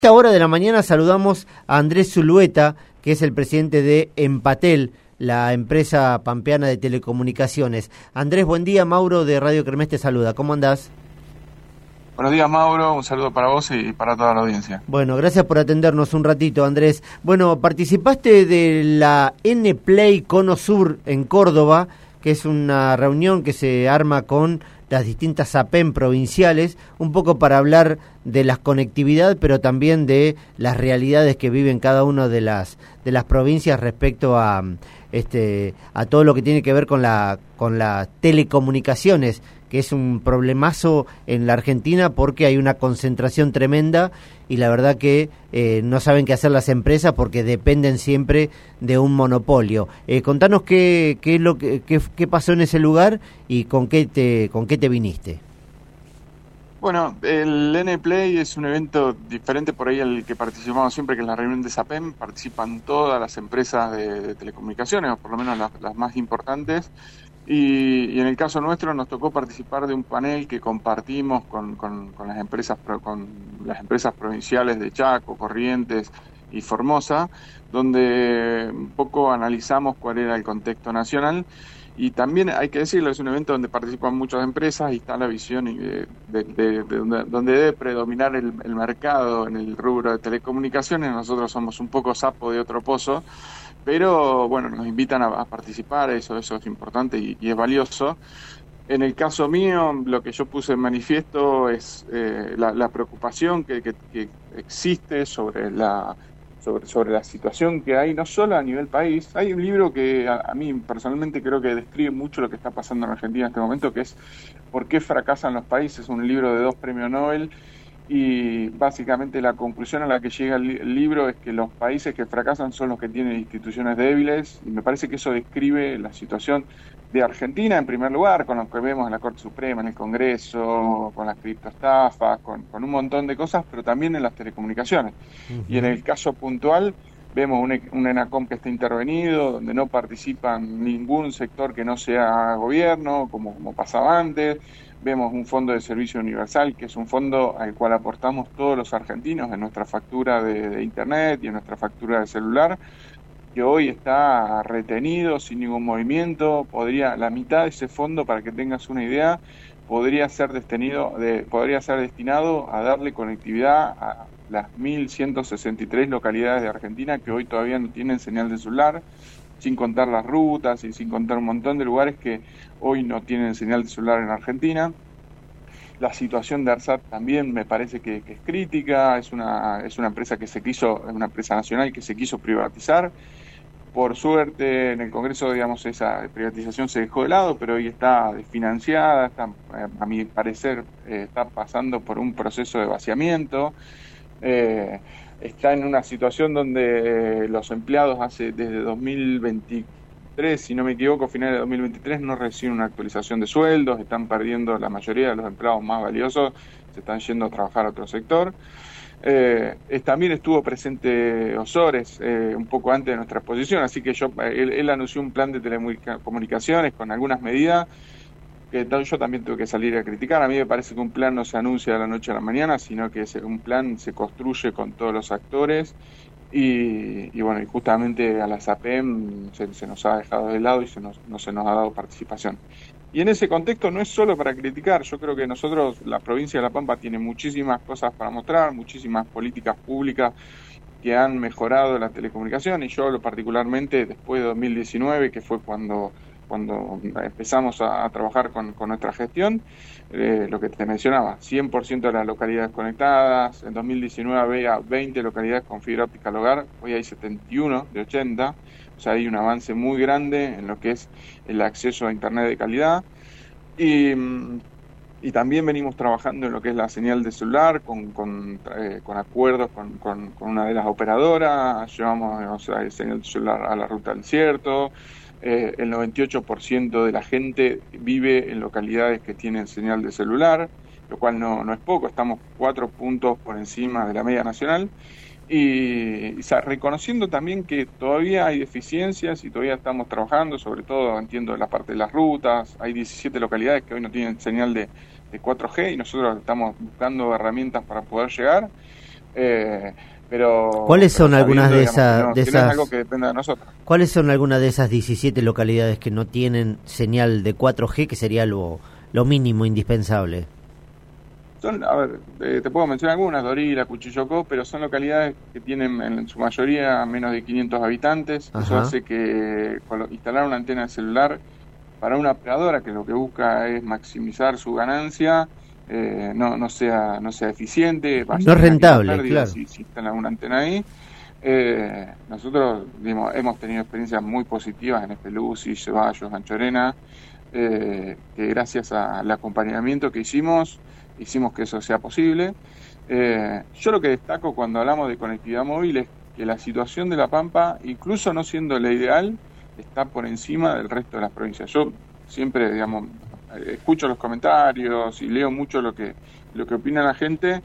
Esta hora de la mañana saludamos a Andrés Zulueta, que es el presidente de Empatel, la empresa pampeana de telecomunicaciones. Andrés, buen día. Mauro de Radio Kermés te saluda. ¿Cómo andás? Buenos días, Mauro. Un saludo para vos y para toda la audiencia. Bueno, gracias por atendernos un ratito, Andrés. Bueno, participaste de la N-Play Cono Sur en Córdoba, que es una reunión que se arma con las distintas APEM provinciales, un poco para hablar de la conectividad, pero también de las realidades que viven cada una de las provincias respecto a todo lo que tiene que ver con las telecomunicaciones, que es un problemazo en la Argentina porque hay una concentración tremenda y la verdad que no saben qué hacer las empresas porque dependen siempre de un monopolio. Contanos qué pasó en ese lugar y con qué te viniste. Bueno, el N-Play es un evento diferente por ahí al que participamos siempre, que es la reunión de SAPEM. Participan todas las empresas de telecomunicaciones, o por lo menos las más importantes. Y en el caso nuestro nos tocó participar de un panel que compartimos con las empresas provinciales de Chaco, Corrientes y Formosa, donde un poco analizamos cuál era el contexto nacional. Y también hay que decirlo, es un evento donde participan muchas empresas y está la visión donde debe predominar el mercado en el rubro de telecomunicaciones. Nosotros somos un poco sapo de otro pozo, pero bueno, nos invitan a participar, eso es importante y es valioso. En el caso mío, lo que yo puse en manifiesto es la preocupación que existe sobre la situación que hay, no solo a nivel país. Hay un libro que a mí personalmente creo que describe mucho lo que está pasando en Argentina en este momento, que es ¿Por qué fracasan los países? Un libro de 2 premios Nobel, y básicamente la conclusión a la que llega el libro es que los países que fracasan son los que tienen instituciones débiles, y me parece que eso describe la situación de Argentina en primer lugar, con lo que vemos en la Corte Suprema, en el Congreso, con las criptoestafas, con un montón de cosas, pero también en las telecomunicaciones. Uh-huh. Y en el caso puntual vemos un ENACOM que está intervenido, donde no participa ningún sector que no sea gobierno, como pasaba antes. Vemos un fondo de servicio universal, que es un fondo al cual aportamos todos los argentinos en nuestra factura de internet y en nuestra factura de celular, que hoy está retenido sin ningún movimiento. La mitad de ese fondo, para que tengas una idea, podría ser destinado a darle conectividad a las 1.163 localidades de Argentina que hoy todavía no tienen señal de celular, sin contar las rutas y sin contar un montón de lugares que hoy no tienen señal de celular en Argentina. La situación de ARSAT también me parece que es crítica. Es una empresa una empresa nacional que se quiso privatizar. Por suerte en el Congreso, digamos, esa privatización se dejó de lado, pero hoy está desfinanciada, a mi parecer está pasando por un proceso de vaciamiento. Está en una situación donde los empleados desde 2023, si no me equivoco, finales de 2023, no reciben una actualización de sueldos, están perdiendo la mayoría de los empleados más valiosos, se están yendo a trabajar a otro sector. También estuvo presente Ozores un poco antes de nuestra exposición, así que él anunció un plan de telecomunicaciones con algunas medidas que yo también tuve que salir a criticar. A mí me parece que un plan no se anuncia de la noche a la mañana, sino que un plan se construye con todos los actores y bueno, y justamente a la SAPEM se nos ha dejado de lado y no se nos ha dado participación. Y en ese contexto no es solo para criticar. Yo creo que la provincia de La Pampa tiene muchísimas cosas para mostrar, muchísimas políticas públicas que han mejorado la telecomunicación, y yo hablo particularmente después de 2019, que fue cuando empezamos a trabajar con nuestra gestión. Lo que te mencionaba, 100% de las localidades conectadas. En 2019 había 20 localidades con fibra óptica al hogar, hoy hay 71 de 80, o sea, hay un avance muy grande en lo que es el acceso a internet de calidad. Y también venimos trabajando en lo que es la señal de celular, con acuerdos con una de las operadoras. Llevamos señal de celular a la Ruta del Desierto. El 98% de la gente vive en localidades que tienen señal de celular, lo cual no es poco. Estamos 4 puntos por encima de la media nacional. Y reconociendo también que todavía hay deficiencias y todavía estamos trabajando, sobre todo entiendo la parte de las rutas. Hay 17 localidades que hoy no tienen señal de 4G y nosotros estamos buscando herramientas para poder llegar. ¿Cuáles son algunas de esas? No es algo que dependa de nosotros. ¿Cuáles son algunas de esas 17 localidades que no tienen señal de 4G, que sería lo mínimo indispensable? Te puedo mencionar algunas, Dorila, Cuchillocó, pero son localidades que tienen en su mayoría menos de 500 habitantes. Ajá. Eso hace que instalar una antena de celular para una operadora que lo que busca es maximizar su ganancia, no sea eficiente, no es rentable, claro. Si instalan una antena ahí. Nosotros hemos tenido experiencias muy positivas en Espeluzzi, Ceballos, Anchorena, que gracias al acompañamiento que hicimos que eso sea posible. Yo lo que destaco cuando hablamos de conectividad móvil es que la situación de La Pampa, incluso no siendo la ideal, está por encima del resto de las provincias. Yo siempre, escucho los comentarios y leo mucho lo que opina la gente,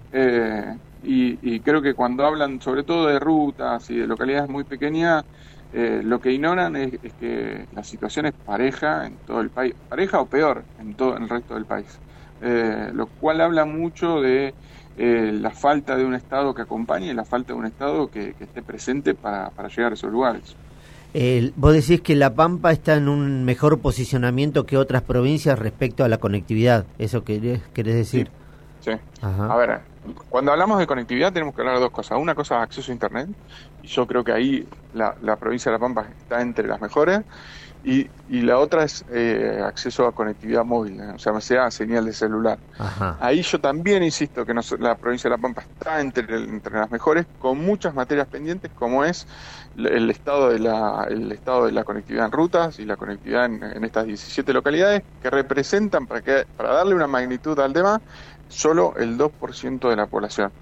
y creo que cuando hablan sobre todo de rutas y de localidades muy pequeñas, lo que ignoran es que la situación es pareja en todo el país, pareja o peor en todo el resto del país. Lo cual habla mucho de la falta de un Estado que acompañe y la falta de un Estado que esté presente para llegar a esos lugares. Vos decís que La Pampa está en un mejor posicionamiento que otras provincias respecto a la conectividad, ¿eso querés decir? Sí. A ver, cuando hablamos de conectividad tenemos que hablar de dos cosas. Una cosa es acceso a Internet, y yo creo que ahí la provincia de La Pampa está entre las mejores, y la otra es acceso a conectividad móvil, sea señal de celular. Ajá. Ahí yo también insisto que la provincia de La Pampa está entre las mejores, con muchas materias pendientes, como es el estado de la conectividad en rutas y la conectividad en estas 17 localidades, que representan, para darle una magnitud al tema, solo el 2% de la población.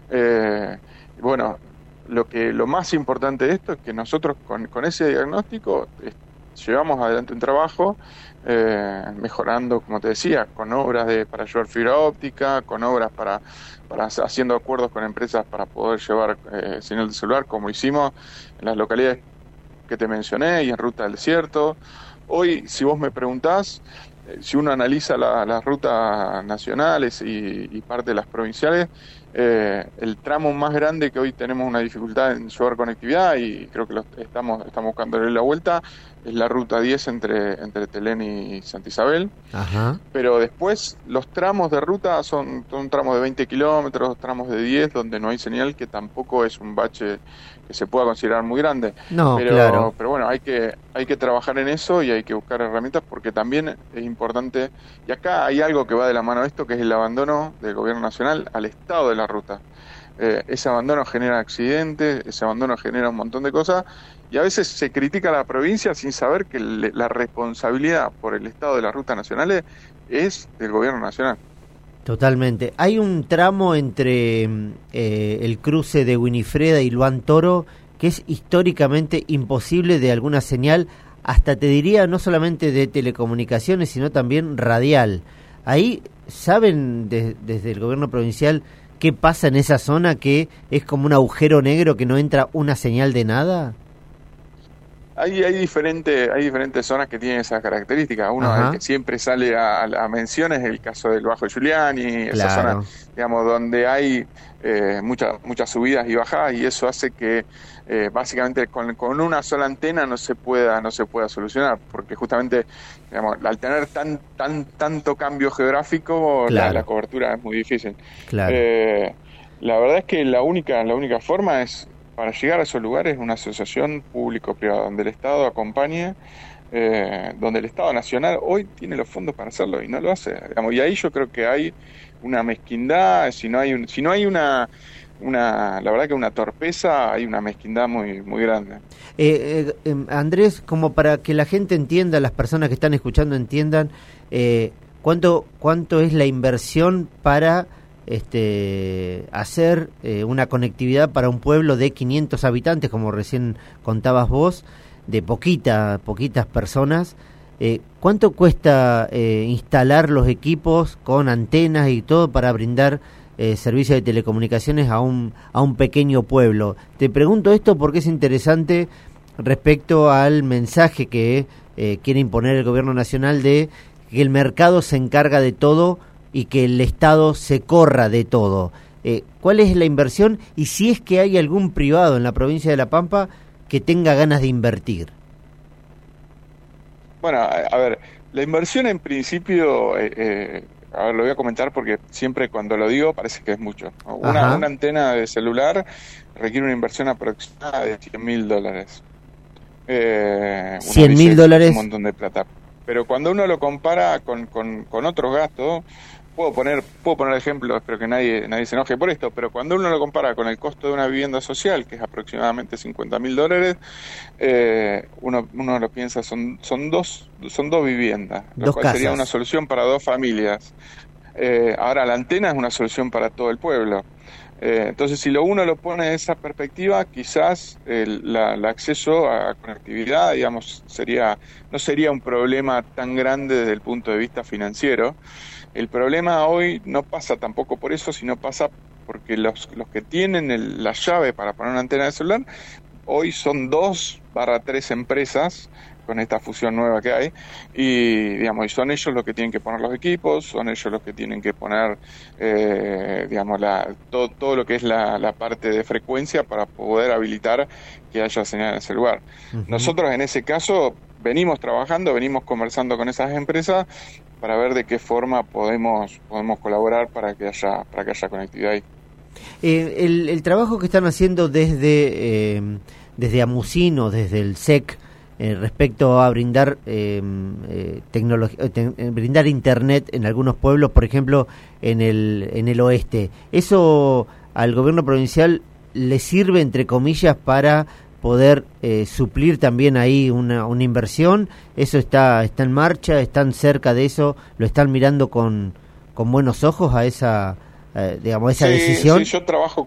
Lo más importante de esto es que nosotros con ese diagnóstico llevamos adelante un trabajo mejorando, como te decía, con obras para llevar fibra óptica, con obras para haciendo acuerdos con empresas para poder llevar señal de celular, como hicimos en las localidades que te mencioné y en Ruta del Desierto. Hoy, si vos me preguntás, si uno analiza las rutas nacionales y parte de las provinciales, el tramo más grande que hoy tenemos una dificultad en llevar conectividad, y creo que estamos buscándole la vuelta, es la ruta 10 entre Telén y Santa Isabel. Ajá. Pero después los tramos de ruta son tramos de 20 kilómetros, tramos de 10, donde no hay señal, que tampoco es un bache que se pueda considerar muy grande. Pero bueno, hay que trabajar en eso y hay que buscar herramientas, porque también es importante, y acá hay algo que va de la mano de esto, que es el abandono del gobierno nacional al estado de la ruta. Ese abandono genera accidentes, ese abandono genera un montón de cosas, y a veces se critica a la provincia sin saber que la responsabilidad por el estado de las rutas nacionales es del gobierno nacional. Totalmente. Hay un tramo entre el cruce de Winifreda y Luan Toro que es históricamente imposible de alguna señal, hasta te diría no solamente de telecomunicaciones, sino también radial. Ahí, ¿saben desde el gobierno provincial qué pasa en esa zona, que es como un agujero negro que no entra una señal de nada? Hay diferentes zonas que tienen esas características. Uno que siempre sale a menciones es el caso del Bajo Giuliani, esa zona, donde hay muchas subidas y bajadas, y eso hace que básicamente con una sola antena no se pueda solucionar, porque justamente al tener tanto cambio geográfico, la cobertura es muy difícil. Claro. La verdad es que la única forma es, para llegar a esos lugares, una asociación público-privada donde el Estado acompañe, donde el Estado Nacional hoy tiene los fondos para hacerlo y no lo hace. Y ahí yo creo que hay una mezquindad, si no hay una la verdad que una torpeza, hay una mezquindad muy muy grande. Andrés, como para que la gente entienda, las personas que están escuchando entiendan, ¿cuánto es la inversión para hacer una conectividad para un pueblo de 500 habitantes, como recién contabas vos, de poquitas personas? ¿Cuánto cuesta instalar los equipos con antenas y todo para brindar servicio de telecomunicaciones a un pequeño pueblo? Te pregunto esto porque es interesante respecto al mensaje que quiere imponer el gobierno nacional de que el mercado se encarga de todo y que el Estado se corra de todo. ¿cuál es la inversión y si es que hay algún privado en la provincia de La Pampa que tenga ganas de invertir? Bueno, a ver, la inversión en principio, a ver, lo voy a comentar porque siempre cuando lo digo parece que es mucho. Una antena de celular requiere una inversión aproximada de $100.000. $100.000. Un montón de plata. Pero cuando uno lo compara con otros gastos, puedo poner ejemplos, espero que nadie se enoje por esto, pero cuando uno lo compara con el costo de una vivienda social, que es aproximadamente $50.000, uno lo piensa, son dos viviendas, lo cual sería una solución para 2 familias. Ahora la antena es una solución para todo el pueblo. Entonces, si uno lo pone de esa perspectiva, quizás el acceso a conectividad, digamos, no sería un problema tan grande desde el punto de vista financiero. El problema hoy no pasa tampoco por eso, sino pasa porque los que tienen la llave para poner una antena de celular, hoy son 2/3 empresas con esta fusión nueva que hay, y digamos, y son ellos los que tienen que poner los equipos, son ellos los que tienen que poner digamos, todo lo que es la parte de frecuencia para poder habilitar que haya señal en ese lugar. Nosotros en ese caso venimos conversando con esas empresas para ver de qué forma podemos colaborar para que haya conectividad ahí. El trabajo que están haciendo desde Amusino, desde el SEC, respecto a brindar brindar internet en algunos pueblos, por ejemplo en el oeste, ¿eso al gobierno provincial le sirve, entre comillas, para poder suplir también ahí una inversión? ¿Eso está en marcha? ¿Están cerca de eso? ¿Lo están mirando con buenos ojos a esa decisión? Sí, yo trabajo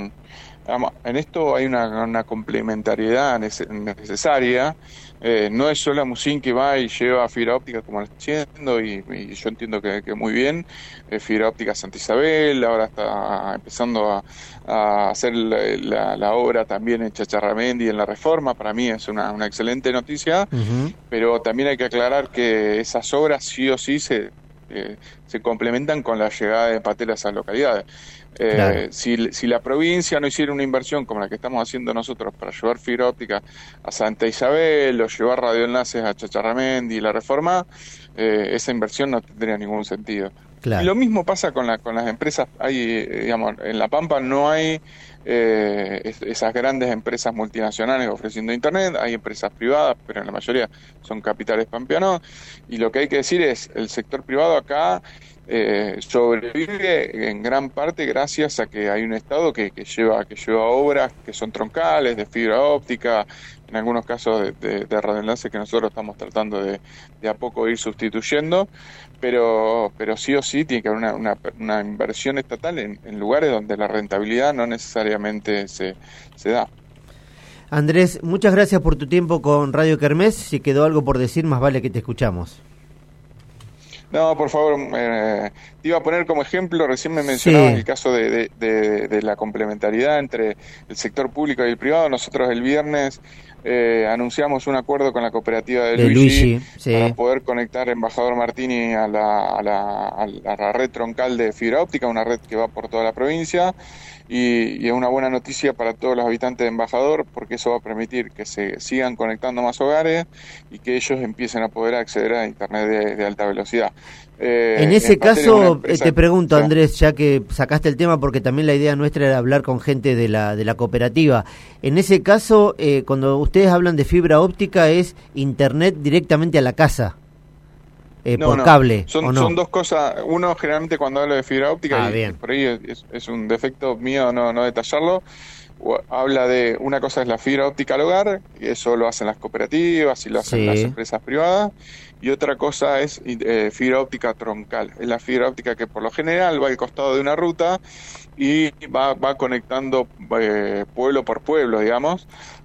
en esto hay una complementariedad necesaria. No es solo Amusín que va y lleva fibra óptica como lo está haciendo, y yo entiendo que muy bien. Fibra óptica Santa Isabel, ahora está empezando a hacer la obra también en Chacharramendi, en la Reforma. Para mí es una excelente noticia, pero también hay que aclarar que esas obras sí o sí se complementan con la llegada de Patel a esas localidades. Claro. Si la provincia no hiciera una inversión como la que estamos haciendo nosotros para llevar fibra óptica a Santa Isabel o llevar radioenlaces a Chacharramendi y la Reforma, esa inversión no tendría ningún sentido. Claro. Y lo mismo pasa con las empresas. Digamos, en La Pampa no hay esas grandes empresas multinacionales ofreciendo internet, hay empresas privadas, pero en la mayoría son capitales pampeanos, y lo que hay que decir es, el sector privado acá sobrevive en gran parte gracias a que hay un Estado que lleva obras que son troncales, de fibra óptica, en algunos casos de radioenlace, que nosotros estamos tratando de a poco ir sustituyendo, pero sí o sí tiene que haber una inversión estatal en lugares donde la rentabilidad no necesariamente se da. Andrés, muchas gracias por tu tiempo con Radio Kermés. Si quedó algo por decir, más vale que te escuchamos. No, por favor, te iba a poner como ejemplo, recién me mencionabas el caso de la complementariedad entre el sector público y el privado. Nosotros el viernes anunciamos un acuerdo con la cooperativa de Luigi para poder conectar Embajador Martini a la red troncal de fibra óptica, una red que va por toda la provincia, y es una buena noticia para todos los habitantes de Embajador, porque eso va a permitir que se sigan conectando más hogares y que ellos empiecen a poder acceder a internet de alta velocidad. En ese caso, te pregunto, Andrés, ya que sacaste el tema, porque también la idea nuestra era hablar con gente de la cooperativa. En ese caso, cuando ustedes hablan de fibra óptica, ¿es internet directamente a la casa? Por cable, son dos cosas. Uno, generalmente cuando hablo de fibra óptica, y por ahí es un defecto mío no detallarlo, habla de, una cosa es la fibra óptica al hogar, y eso lo hacen las cooperativas y lo hacen las empresas privadas, y otra cosa es fibra óptica troncal. Es la fibra óptica que por lo general va al costado de una ruta y va conectando pueblo por pueblo, digamos.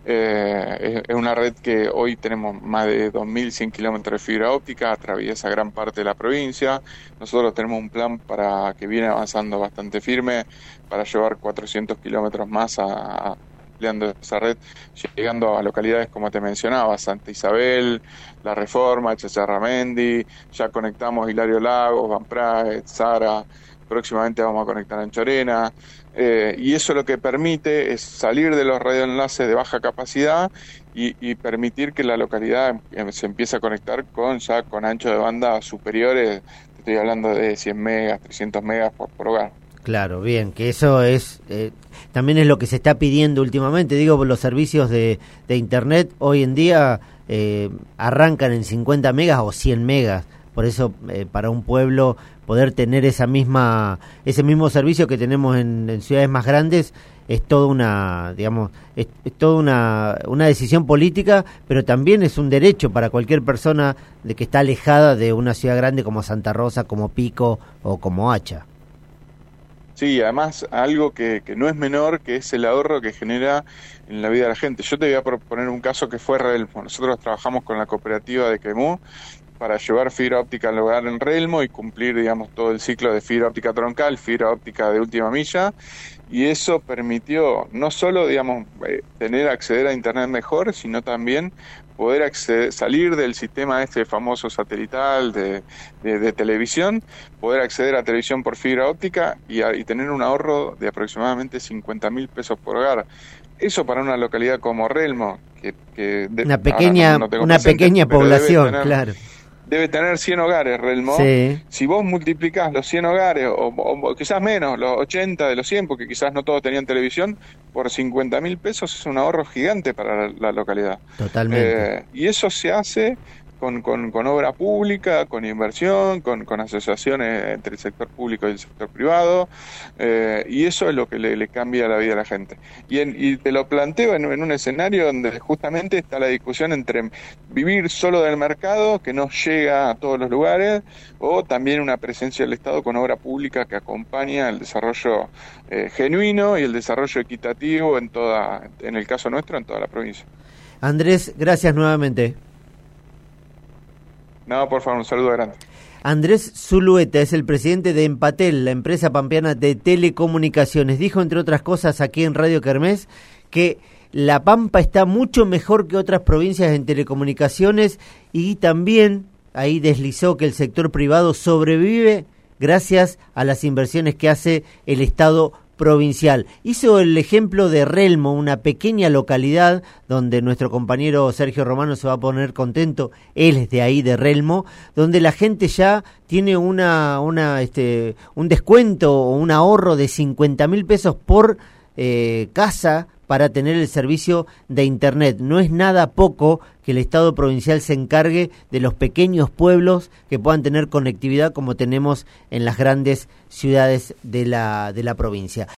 Es una red que hoy tenemos más de 2.100 kilómetros de fibra óptica, atraviesa gran parte de la provincia. Nosotros tenemos un plan para que viene avanzando bastante firme para llevar 400 kilómetros más ampliando esa red, llegando a localidades como te mencionaba, Santa Isabel, La Reforma, Chacharramendi, ya conectamos Hilario Lagos, Van Praet, Zara, próximamente vamos a conectar a Anchorena, y eso lo que permite es salir de los radioenlaces de baja capacidad y permitir que la localidad se empiece a conectar con ancho de banda superiores. Estoy hablando de 100 megas, 300 megas por hogar. Claro, bien, que eso es también es lo que se está pidiendo últimamente. Digo, los servicios de Internet hoy en día arrancan en 50 megas o 100 megas. Por eso, para un pueblo poder tener ese mismo servicio que tenemos en ciudades más grandes es toda una, digamos, es toda una decisión política, pero también es un derecho para cualquier persona de que está alejada de una ciudad grande como Santa Rosa, como Pico o como Hacha. Sí, además algo que no es menor, que es el ahorro que genera en la vida de la gente. Yo te voy a proponer un caso que fue Relmo. Nosotros trabajamos con la cooperativa de Quemú para llevar fibra óptica al hogar en Relmo y cumplir, digamos, todo el ciclo de fibra óptica troncal, fibra óptica de última milla, y eso permitió no solo, digamos, acceder a Internet mejor, sino también poder salir del sistema famoso satelital de televisión, poder acceder a televisión por fibra óptica y tener un ahorro de aproximadamente 50.000 pesos por hogar. Eso para una localidad como Relmo, que una pequeña población, claro. Debe tener 100 hogares, Relmo. Sí. Si vos multiplicás los 100 hogares, o quizás menos, los 80 de los 100, porque quizás no todos tenían televisión, por 50.000 pesos es un ahorro gigante para la localidad. Totalmente. Y eso se hace con obra pública, con inversión, con asociaciones entre el sector público y el sector privado, y eso es lo que le cambia la vida a la gente. Y te lo planteo en un escenario donde justamente está la discusión entre vivir solo del mercado, que no llega a todos los lugares, o también una presencia del Estado con obra pública que acompaña el desarrollo genuino y el desarrollo equitativo en el caso nuestro, en toda la provincia. Andrés, gracias nuevamente. No, por favor, un saludo grande. Andrés Zulueta es el presidente de Empatel, la empresa pampeana de telecomunicaciones. Dijo, entre otras cosas, aquí en Radio Kermés, que La Pampa está mucho mejor que otras provincias en telecomunicaciones y también ahí deslizó que el sector privado sobrevive gracias a las inversiones que hace el Estado provincial. Hizo el ejemplo de Relmo, una pequeña localidad donde nuestro compañero Sergio Romano se va a poner contento, él es de ahí, de Relmo, donde la gente ya tiene un descuento o un ahorro de 50.000 pesos por casa para tener el servicio de Internet. No es nada poco que el Estado provincial se encargue de los pequeños pueblos que puedan tener conectividad como tenemos en las grandes ciudades de la provincia.